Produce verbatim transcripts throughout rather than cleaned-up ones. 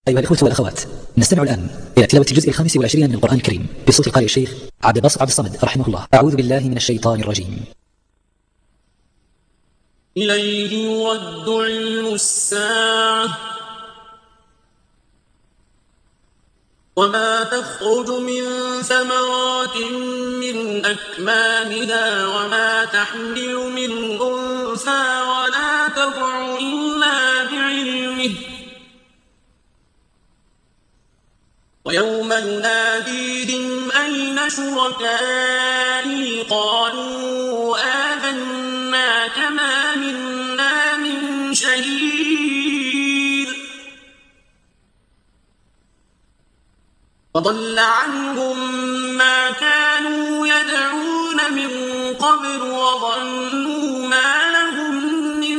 أيها الإخوة والأخوات، نستمع الآن إلى تلاوة الجزء الخامس والعشرين من القرآن الكريم بصوت القارئ الشيخ عبد الباسط عبد الصمد رحمه الله. أعوذ بالله من الشيطان الرجيم. إليه يرد علم الساعة وما تخرج من ثمرات من أكمامها وما تحمل من أنثى ولا تضع إلا بعلمه ويوم يناديهم أين شركائي قالوا آذناك ما منا من شهيد وضل عنهم ما كانوا يدعون من قبل وظنوا ما لهم من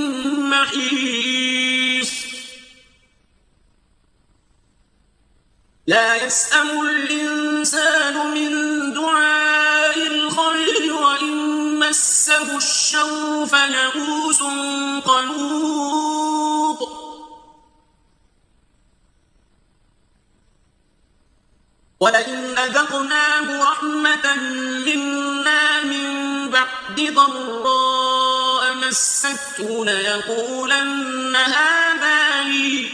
محيص لا يسأم الإنسان من دعاء الخير وإن مسه الشر فيئوس قنوط ولئن أذقناه رحمة منا من بعد ضراء مسته ليقولن هذا لي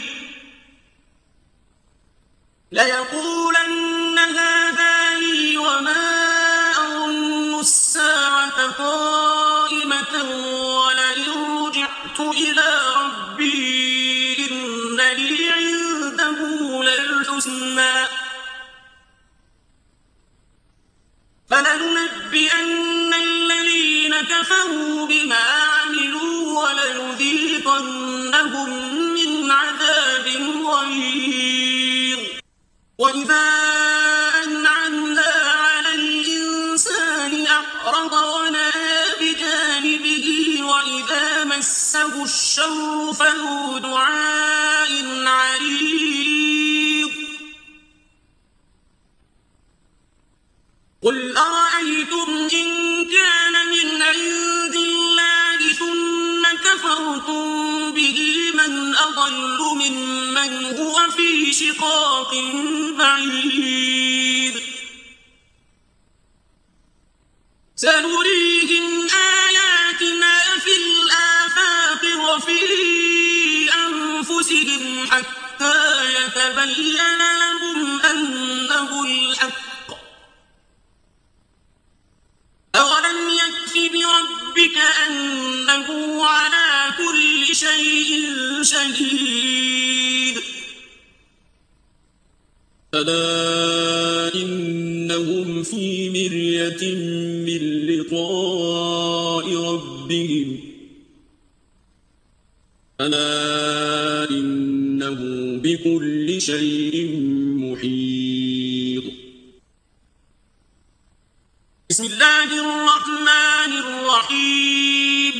ليقولن هذا لي وما أظن الساعة قائمة ولئن رجعت إلى ربي إن لي عنده للحسنى فلننبئن الذين كفروا بما عملوا ولنذيقنهم من عذاب غليظ وإذا أنعمنا على الإنسان أعرض ونأى بجانبه وإذا مسه الشر فذو دعاء عريض قل أرأيتم إن كان من عند الله ثم كفرتم به من أضل ممن هو في شقاق بعيد سنريهم آياتنا في الآفاق وفي أنفسهم حتى يتبين لهم أنه الحق أولم يكف بربك أنه على كل شيء شهيد ألا إنهم في مرية من لقاء ربهم ألا إنه بكل شيء محيط بسم الله الرحمن الرحيم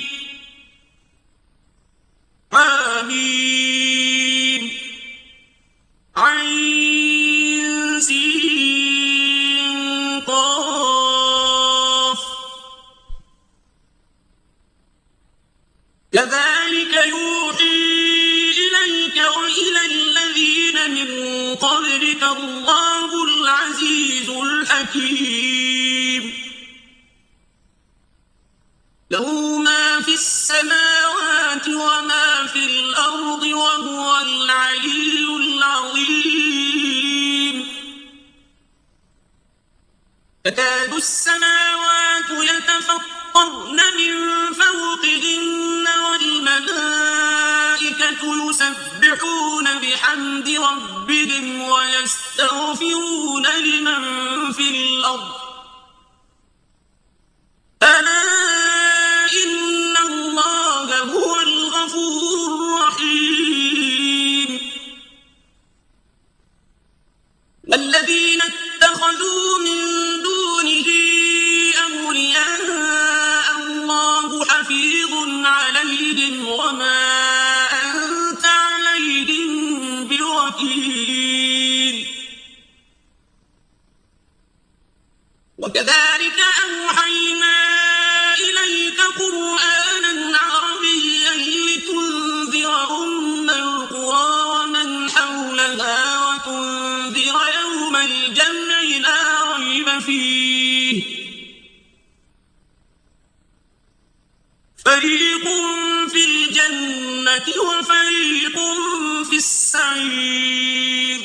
آمين عين سين قاف كذلك يوحي إليك وإلى الذين من قبلك الله العزيز الحكيم له ما في السماوات وما في الأرض وهو العلي العظيم تكاد السماوات يتفطرن من فوقهن والملائكة يسبحون بحمد ربهم ويستغفرون لمن في الأرض ألا إن الله هو الغفور الرحيم والذين اتخذوا من دونه أولياء الله حفيظ عليهم وما أنت عليهم بوكيل وكذلك أوحينا إليك قرآنا عربيا لتنذر أم القرى ومن حولها بها وتنذر يوم الجمع لا ريب فيه فريق في الجنة وفريق في السعير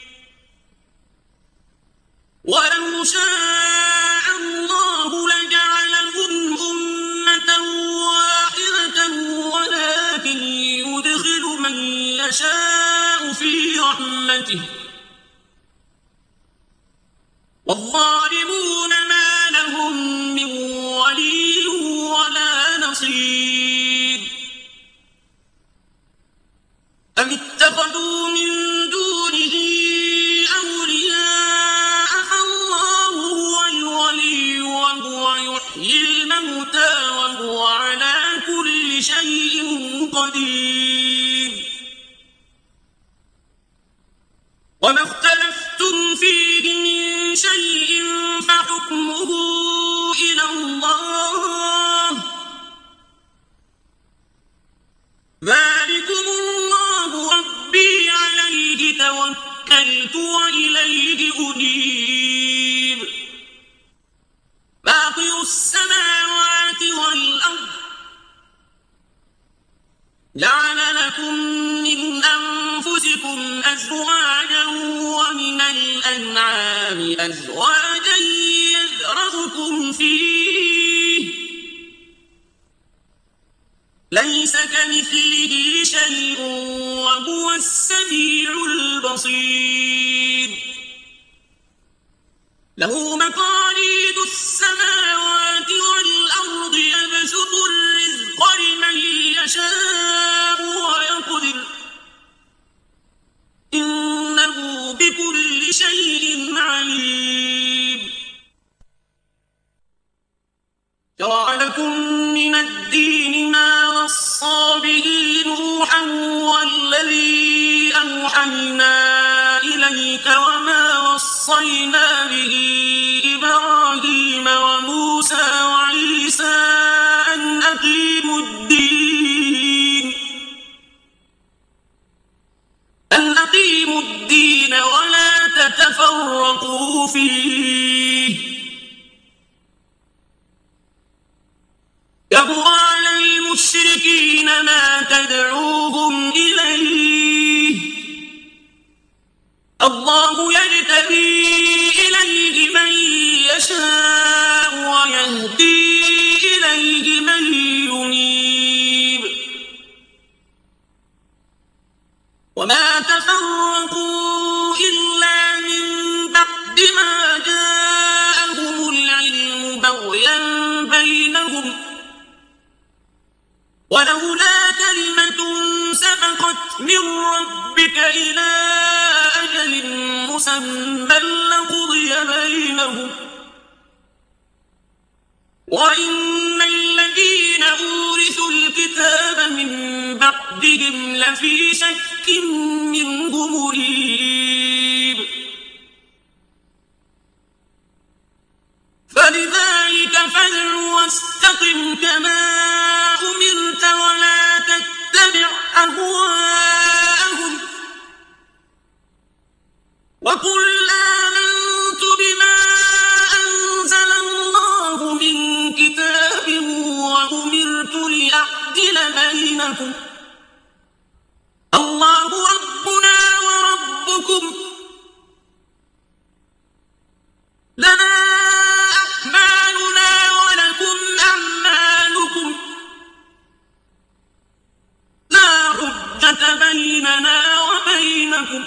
ولو شاء الله لجعلهم أمة واحدة ولكن يدخل من يشاء في رحمته والظالمون ما لهم من ولي ولا نصير أم اتخذوا من دونه أولياء فالله هو الولي وهو يحيي الموتى وهو على كل شيء قدير وما اختلفتم فيه من شيء فحكمه إلى الله ذلكم الله ربي عليه توكلت وإليه أنيب فاطر السماوات والأرض جعل لكم من أنفسكم أزواجا ومن الأنعام أزواجا يذرأكم فيه ليس كمثله شيء وهو السميع البصير له مقاليد السماوات والأرض يبسط الرزق لمن يشاء ويقدر إنه بكل شيء عليم شرع لكم من الدين ما وصى به نوحا والذي أوحينا إليك وما وصينا به إبراهيم وموسى وعيسى أن أقيموا الدين أن أقيموا الدين ولا تتفرقوا فيه كبر على المشركين ما تدعوهم إليه الله يجتبي إليه من يشاء ويهدي إليه من ينيب وما تفرقوا إلا من بعد ما جاءهم العلم بغيا بينهم ولولا كلمة سبقت من ربك إلى أجل مسمى لقضي بينهم وإن الذين أورثوا الكتاب من بعدهم لفي شك منه مريب فلذلك فادع واستقم كما أمرت ولا تتبع أهواءهم وقل آمنت بما أنزل الله من كتاب وأمرت لأعدل بينكم الله ربنا وربكم لنا أعمالنا ولكم أعمالكم لا حجة بيننا وبينكم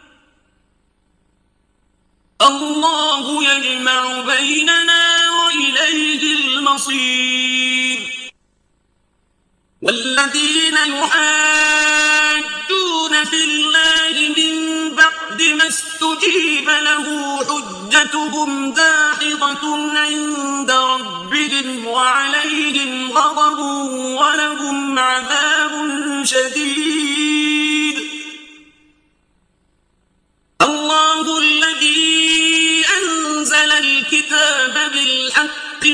الله يجمع بيننا وإليه المصير والذين يحاجون في الله من بعد ما استجيب له حجتهم داحضة عند ربهم وعليهم غضب ولهم عذاب شديد الله الذي أنزل الكتاب بالحق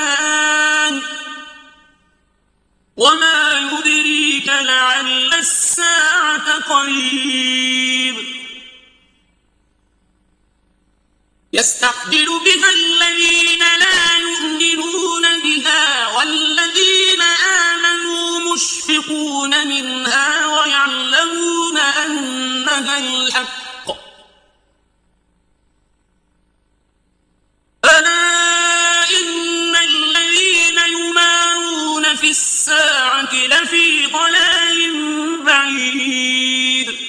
والميزان وما يدريك لعل الساعة الساعة قريب يستعجل بها الذين لا يؤمنون بها والذين آمنوا مشفقون منها ويعلمون أنها الحق ألا إن الذين يمارون في الساعة لفي ضلال بعيد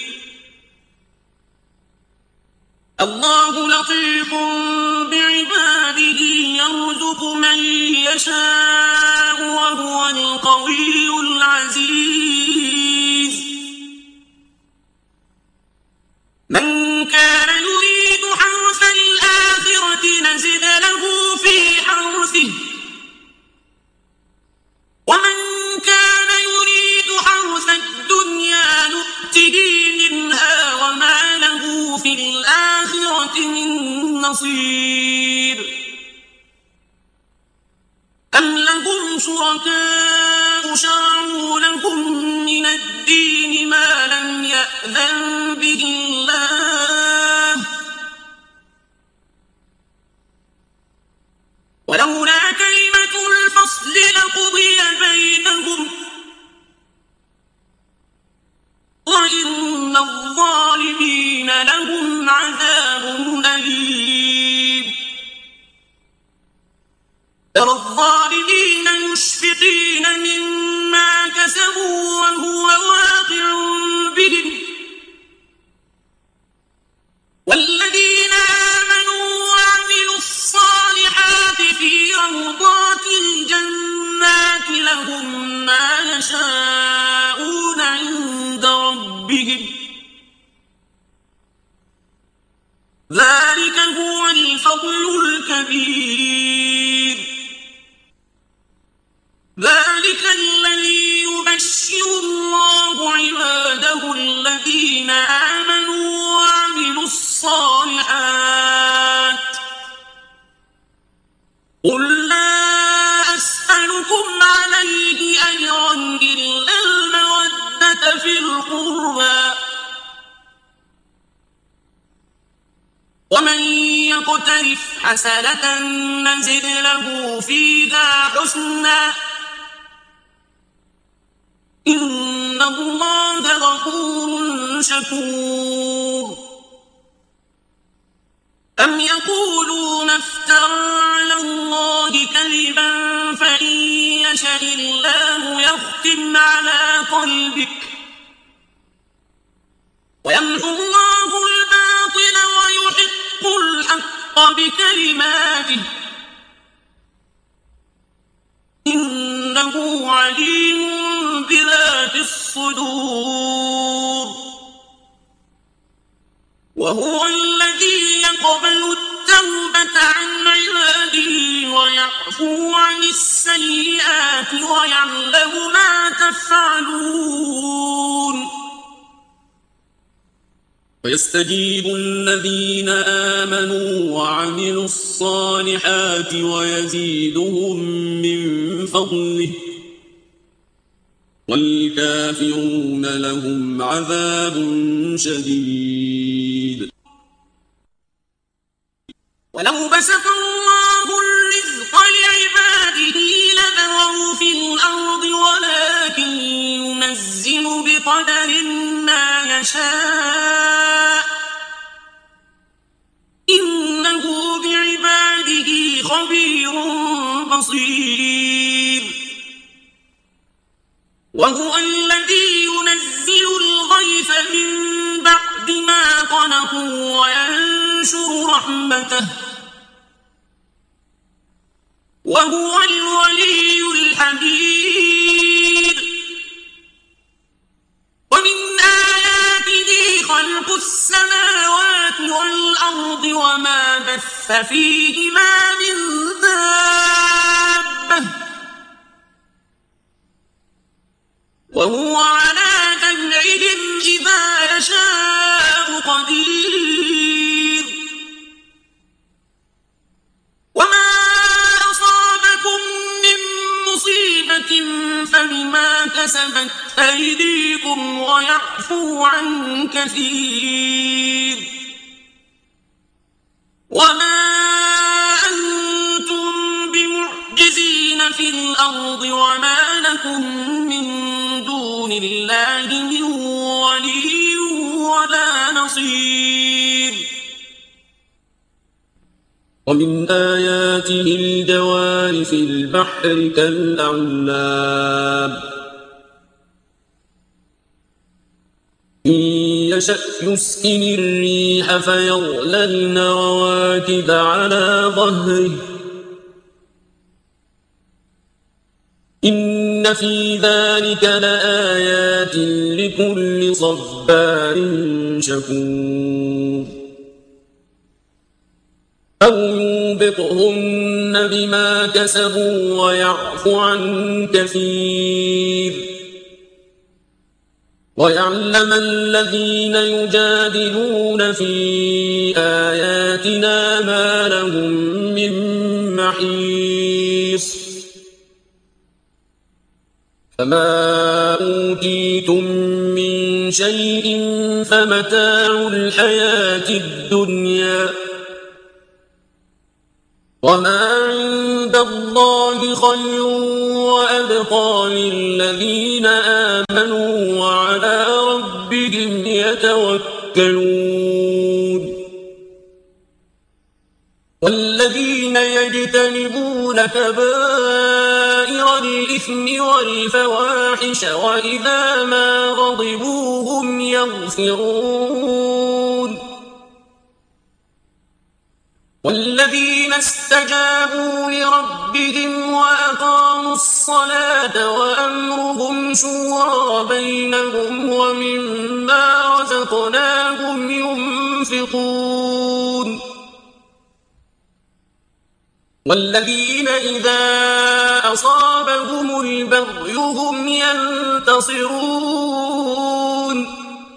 الله لطيف بعباده يرزق من يشاء وهو القوي العزيز من كان يريد حرث الآخرة نزد له في حرثه ومن كان يريد حرث الدنيا نؤته منها وما له في الآخرة من نصيب أم لهم شركاء شرعوا لهم من الدين ما لم يأذن به الله ولولا كلمة الفصل لقضي بينهم وإن الظالمين لهم عذاب أليم ترى الظالمين مشفقين مما كسبوا وهو واقع بهم والذين آمنوا وعملوا الصالحات في روضات الجنات لهم ما يشاءون عند ربهم ذلك هو الفضل الكبير ذلك الذي يبشر الله عباده الذين آمنوا وعملوا الصالحات قل لا أسألكم عليه أجرا إلا المودة في القربى ومن يقترف حسنة نزد له فيها حسنا إن الله غفور شكور أم يقولون افترى على الله كذبا فإن يشاء الله يختم على قلبك ويمحو الله الباطل ويحق الحق بكلماته إنه عليم بذات الصدور وهو الذي يقبل التوبة عن عباده ويعفو عن السيئات ويعلم ما تفعلون ويستجيب الذين آمنوا وعملوا الصالحات ويزيدهم من فضله والكافرون لهم عذاب شديد ولو بسط الله الرزق لعباده لبغوا في الأرض ولكن ينزل بقدر ما يشاء إنه بعباده خبير بصير وهو الذي ينزل الغيث من بعد ما قنطوا وينشر رحمته وهو الولي الحميد ومن آياته خلق السماوات والأرض وما بث فيهما من دابة وهو على جمعهم إذا يشاء قدير وما أصابكم من مصيبة فبما كسبت أيديكم ويعلم عن كثير وما أنتم بمعجزين في الأرض وما لكم من دون الله من ولي ولا نصير. ومن آياته الجوار في البحر كالأعلام إن يشأ يسكن الريح فيظللن رواكد على ظهره إن في ذلك لآيات لكل صبار شكور. أو يوبقهن بما كسبوا ويعفو عن كثير ويعلم الذين يجادلون في آياتنا ما لهم من محيص. فما أوتيتم من شيء فمتاع الحياة الدنيا وما عند الله خير وأبقى للذين آمنوا وعلى ربهم يتوكلون. والذين يجتنبون كبائر الإثم والفواحش وإذا ما غضبوا هم يغفرون. والذين استجابوا لربهم وأقاموا الصلاة وأمرهم شورى بينهم ومما رزقناهم ينفقون. والذين إذا أصابهم البغي هم ينتصرون.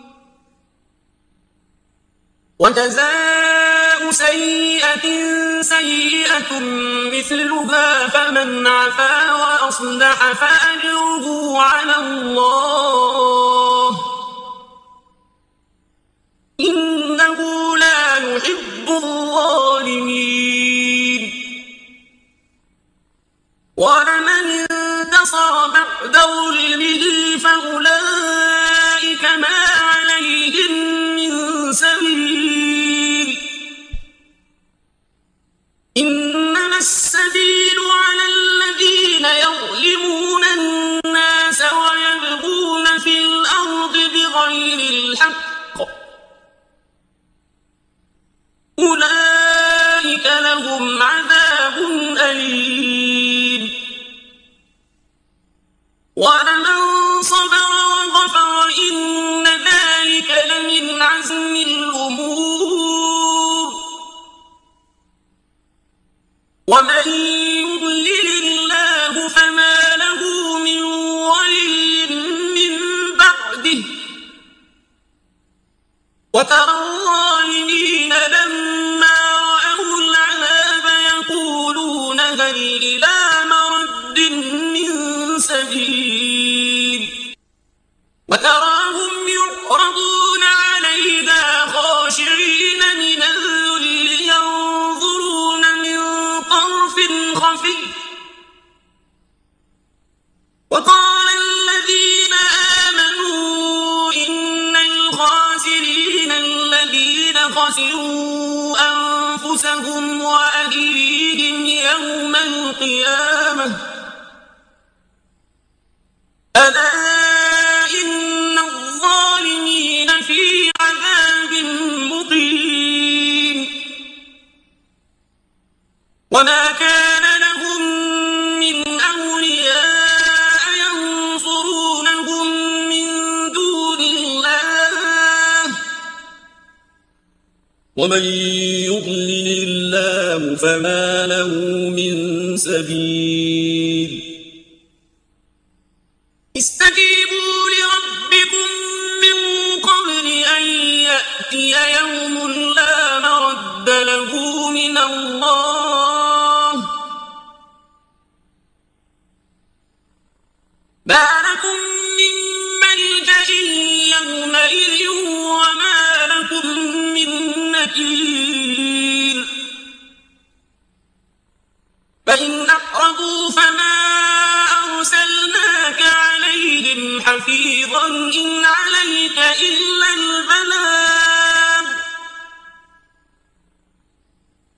وجزاء سيئة سيئة مثلها فمن عفا وأصلح فأجره على الله إنه لا يحب الظالمين. ومن انتصر بعد ظلمه فأولئك ما عليهم من سبيل إنما السبيل على الذين يظلمون الناس ويبغون في الأرض بغير الحق أولئك لهم عذاب أليم. ومن صبر وغفر إن ذلك لمن عزم الأمور. ومن يضلل الله فما له من ولي من بعده وترى الظالمين لما رأوا العذاب يقولون هل إلى مرد من سبيل وتراهم يعرضون عليها خاشعين من الذل ينظرون من طرف خفي وقال الذين آمنوا إن الخاسرين الذين خسروا أنفسهم وأهليهم يوم القيامة ألا إن الظالمين في عذاب مقيم. وما كان لهم من أولياء ينصرونهم من دون الله ومن يضلل الله فما له من سبيل. استجيبوا لربكم من قبل أن يأتي يوم لا مرد له من الله ما لكم من ملجأ يومئذ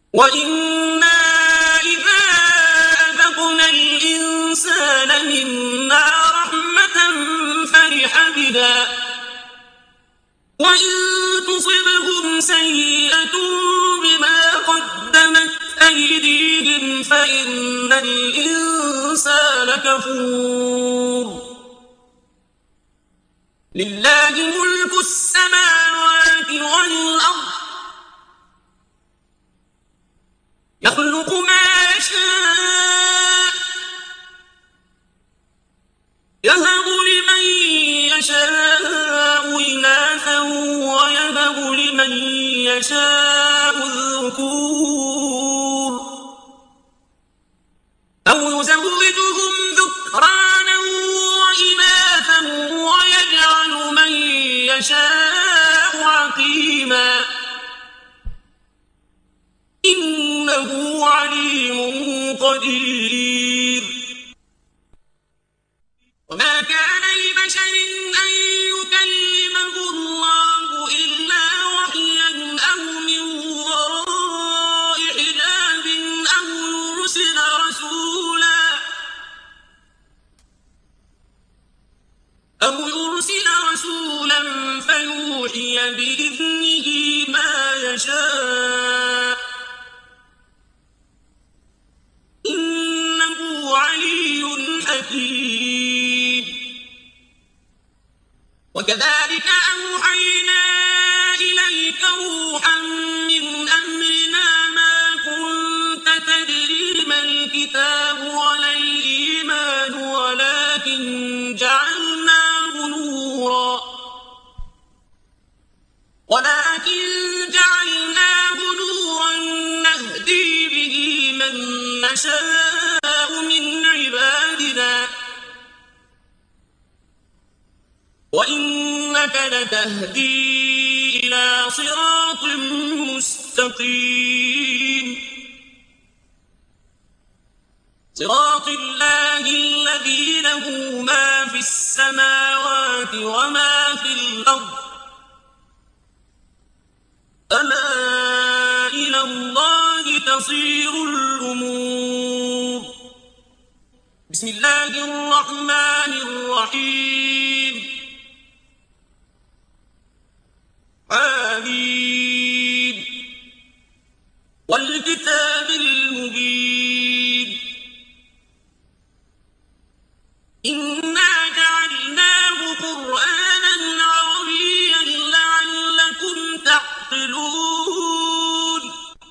وإنا إذا أذقنا الإنسان منا رحمة فرح بها وإن تصبهم سيئة بما قدمت أيديهم فإن الإنسان كفور لله ملك السماوات والأرض يخلق ما يشاء يهب لمن يشاء إناثا ويهب لمن يشاء الذكور أو يزوجهم ذكرانا وإناثا ويجعل من يشاء عقيما إنه عليم قدير وما كان لبشر أن يكلمه الله إلا وحيا أو من وراء حجاب أو يرسل رسولا أو يرسل رسولا فيوحي بإذنه ما يشاء إنه علي حكيم وكذلك أوحينا إليك روحا من أمرنا ما كنت تدري ما الكتاب ولا الإيمان ولكن جعلناه نورا ولكن جعلناه نورا نهدي به من نشاء من عبادنا وإنك لتهدي إلى صراط مستقيم صراط الله الذي له ما في السماوات وما في الأرض ألا إلى الله تصير الأمور بسم الله الرحمن الرحيم آمين والكتاب المبين إنا جعلناه قرآنا عربيا لعلكم تعقلون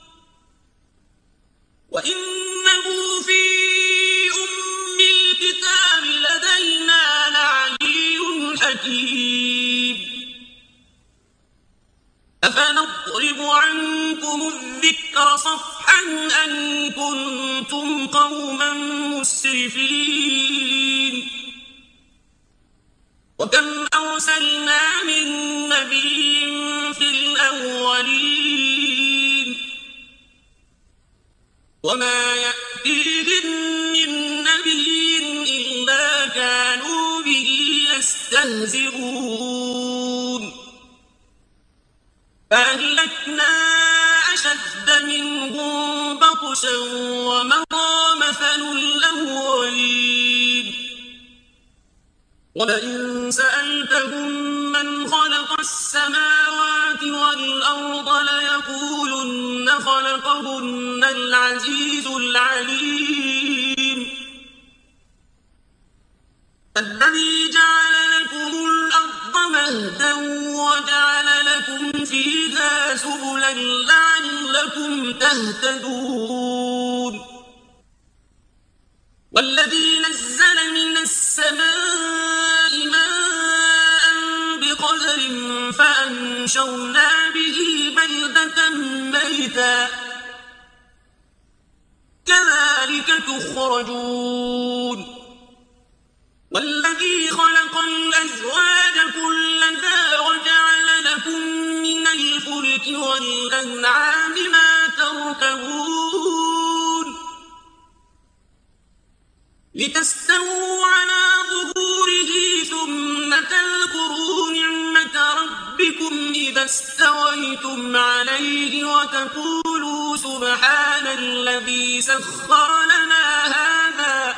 وإنه في أم الكتاب لدينا لعلي حكيم أفنضرب عنكم الذكر صفحا أن كنتم قوما مسرفين وكم أرسلنا من نبي في الأولين وما يأتيهم من نبي إلا كانوا به يستهزئون فأهلكنا أشد منهم بطشا ومضى مثل الأولين ولئن سألتهم من خلق السماوات والأرض ليقولن خلقهن العزيز العليم الذي جعل لكم الأرض مهدا وجعل لكم فيها سبلا لعلكم تهتدون والذي نزل من السماء ماء بقدر فأنشرنا به بلدة ميتا كذلك تخرجون والذي خلق الأزواج كلها وجعل لكم من الفلك والأنعام ما تركبون لتستووا على ظهوره ثم تذكروا نعمة ربكم إذا استويتم عليه وتقولوا سبحان الذي سخر لنا هذا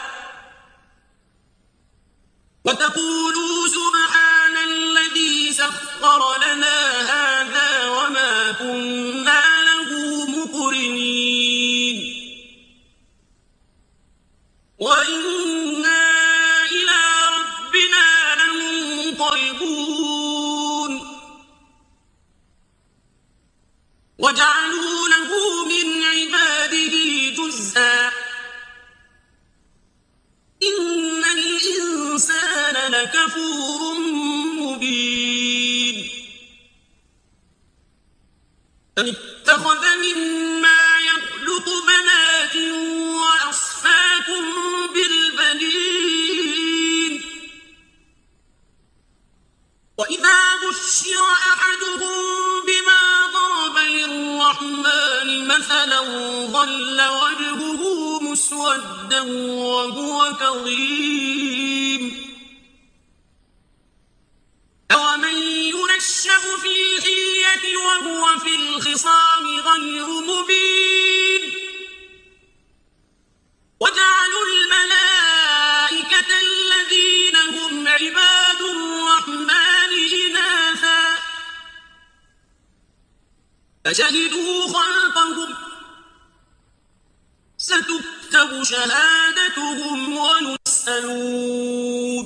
وتقولوا سبحان الذي سخر لنا هذا وما كنا له مقرنين وإنا إلى ربنا لمنقلبون وجعلوا له من عباده جزءا إن الإنسان لكفور مبين أم اتخذ مما يخلق بنات وأصفاكم بالبنين وإذا بشر أحدهم بما ضرب للرحمن مثلا ظل وجهه مسودا وهو كظيم أومن ينشأ في الحلية وهو في الخصام غير مبين وجعلوا الملائكة الذين هم عباد الرحمن إناثا أشهدوا خلقهم ستكتب شهادتهم ويسألون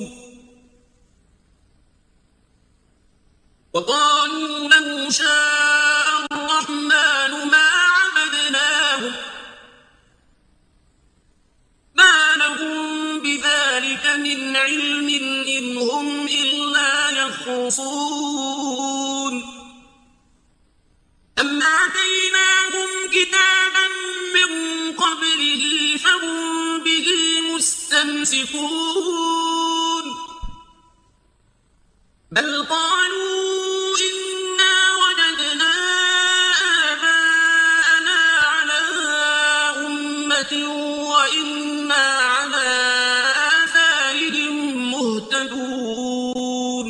وقالوا لو شاء الرحمن ما عبدناهم ما لهم بذلك من علم إن هم إلا يخرصون أم آتيناهم كتابا من قبله فهم به مستمسكون بل قالوا إنا وجدنا آباءنا على أمة وإنا على آثارهم مهتدون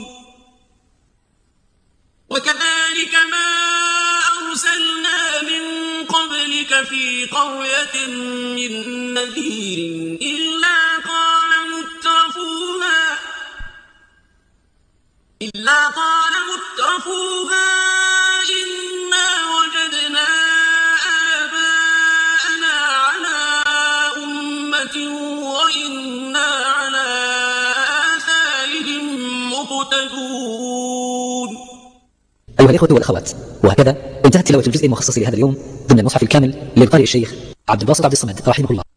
وكذلك ما أرسلنا من قبلك في قرية من نذير إلا قال مترفوها إلا قال مترفوها إنا وجدنا آباءنا على أمة وإنا على آثارهم مقتدون. أيها الإخوة والأخوات، وهكذا انتهت تلاوة الجزء المخصص لهذا اليوم ضمن المصحف الكامل للقارئ الشيخ عبد الباسط عبد الصمد رحمه الله.